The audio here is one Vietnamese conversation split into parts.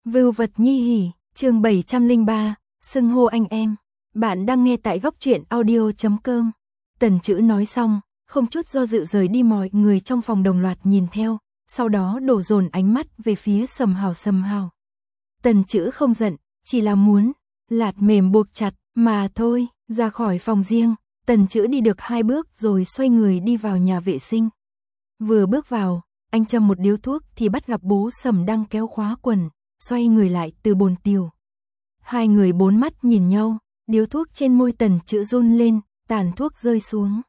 Vưu vật nhi hỉ, chương 703, xưng hô anh em. Bạn đang nghe tại góc truyện audio.com. Tần Chữ nói xong, không chút do dự rời đi, mọi người trong phòng đồng loạt nhìn theo, sau đó đổ dồn ánh mắt về phía Sầm Hào. Tần Chữ không giận, chỉ là muốn lạt mềm buộc chặt mà thôi. Ra khỏi phòng riêng, Tần Chữ đi được 2 bước rồi xoay người đi vào nhà vệ sinh. Vừa bước vào, anh châm một điếu thuốc thì bắt gặp bố Sầm đang kéo khóa quần, xoay người lại từ bồn tiểu. Hai người bốn mắt nhìn nhau, điếu thuốc trên môi Tần Chữ run lên, tàn thuốc rơi xuống.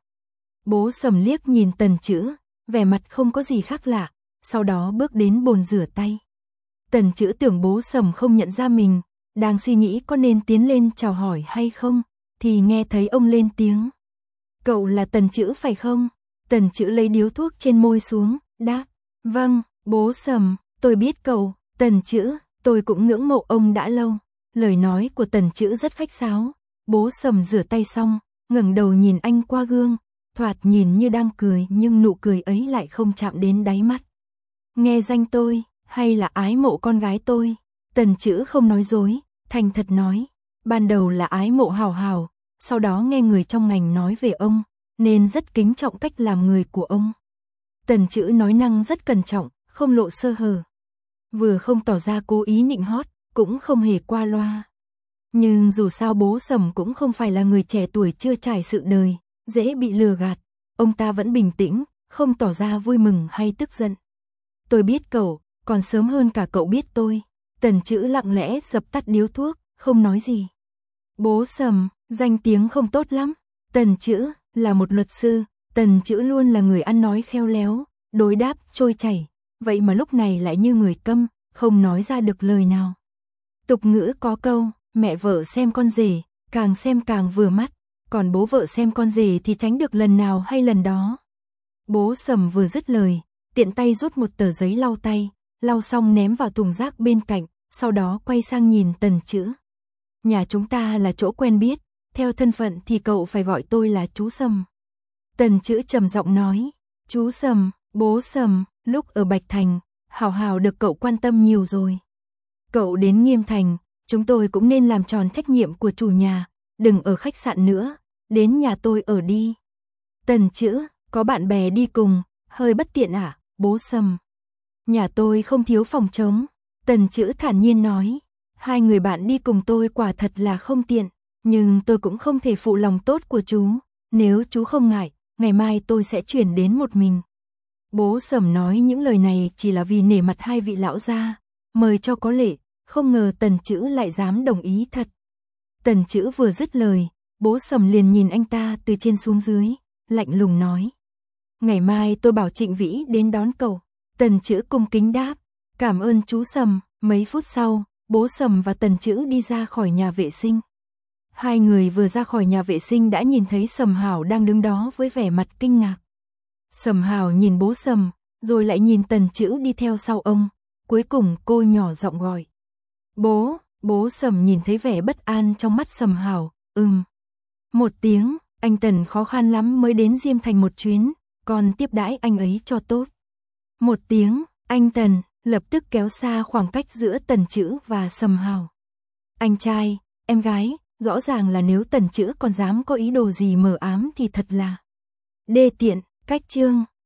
Bố Sầm liếc nhìn Tần Chữ, vẻ mặt không có gì khác lạ, sau đó bước đến bồn rửa tay. Tần Chữ tưởng bố Sầm không nhận ra mình, đang suy nghĩ có nên tiến lên chào hỏi hay không, thì nghe thấy ông lên tiếng. Cậu là Tần Chữ phải không? Tần Chữ lấy điếu thuốc trên môi xuống, đáp. Vâng, bố Sầm, tôi biết cậu. Tần Chữ, tôi cũng ngưỡng mộ ông đã lâu. Lời nói của Tần Chữ rất khách sáo. Bố Sầm rửa tay xong, ngẩng đầu nhìn anh qua gương, thoạt nhìn như đang cười nhưng nụ cười ấy lại không chạm đến đáy mắt. Nghe danh tôi, hay là ái mộ con gái tôi? Tần Chữ không nói dối, thành thật nói. Ban đầu là ái mộ Hào, sau đó nghe người trong ngành nói về ông, nên rất kính trọng cách làm người của ông. Tần Chữ nói năng rất cẩn trọng, không lộ sơ hở. Vừa không tỏ ra cố ý nịnh hót, cũng không hề qua loa. Nhưng dù sao bố Sầm cũng không phải là người trẻ tuổi chưa trải sự đời, dễ bị lừa gạt. Ông ta vẫn bình tĩnh, không tỏ ra vui mừng hay tức giận. Tôi biết cậu, còn sớm hơn cả cậu biết tôi. Tần Chữ lặng lẽ dập tắt điếu thuốc, không nói gì. Bố Sầm, danh tiếng không tốt lắm. Tần Chữ là một luật sư, Tần Chữ luôn là người ăn nói khéo léo, đối đáp trôi chảy, vậy mà lúc này lại như người câm, không nói ra được lời nào. Tục ngữ có câu, mẹ vợ xem con rể, càng xem càng vừa mắt, còn bố vợ xem con rể thì tránh được lần nào hay lần đó. Bố Sầm vừa dứt lời, tiện tay rút một tờ giấy lau tay, lau xong ném vào thùng rác bên cạnh, sau đó quay sang nhìn Tần Chữ. Nhà chúng ta là chỗ quen biết, theo thân phận thì cậu phải gọi tôi là chú Sầm. Tần Chữ trầm giọng nói, chú Sầm, bố Sầm, lúc ở Bạch Thành, Hào được cậu quan tâm nhiều rồi. Cậu đến Nghiêm Thành, chúng tôi cũng nên làm tròn trách nhiệm của chủ nhà, đừng ở khách sạn nữa, đến nhà tôi ở đi. Tần Chữ, có bạn bè đi cùng, hơi bất tiện à, bố Sầm? Nhà tôi không thiếu phòng trống. Tần Chữ thản nhiên nói, hai người bạn đi cùng tôi quả thật là không tiện, nhưng tôi cũng không thể phụ lòng tốt của chú, nếu chú không ngại, ngày mai tôi sẽ chuyển đến một mình. Bố Sầm nói những lời này chỉ là vì nể mặt hai vị lão gia, mời cho có lệ, không ngờ Tần Chữ lại dám đồng ý thật. Tần Chữ vừa dứt lời, bố Sầm liền nhìn anh ta từ trên xuống dưới, lạnh lùng nói. Ngày mai tôi bảo Trịnh Vĩ đến đón cậu. Tần Chữ cung kính đáp, cảm ơn chú Sầm. Mấy phút sau, bố Sầm và Tần Chữ đi ra khỏi nhà vệ sinh. Hai người vừa ra khỏi nhà vệ sinh đã nhìn thấy Sầm Hào đang đứng đó với vẻ mặt kinh ngạc. Sầm Hào nhìn bố Sầm, rồi lại nhìn Tần Chữ đi theo sau ông, cuối cùng cô nhỏ giọng gọi. Bố Sầm nhìn thấy vẻ bất an trong mắt Sầm Hào, một tiếng, anh Tần khó khăn lắm mới đến Diêm Thành một chuyến, còn tiếp đãi anh ấy cho tốt. Một tiếng, anh Tần lập tức kéo xa khoảng cách giữa Tần Chữ và Sầm Hào. Anh trai, em gái, rõ ràng là nếu Tần Chữ còn dám có ý đồ gì mờ ám thì thật là đê tiện. Cách chương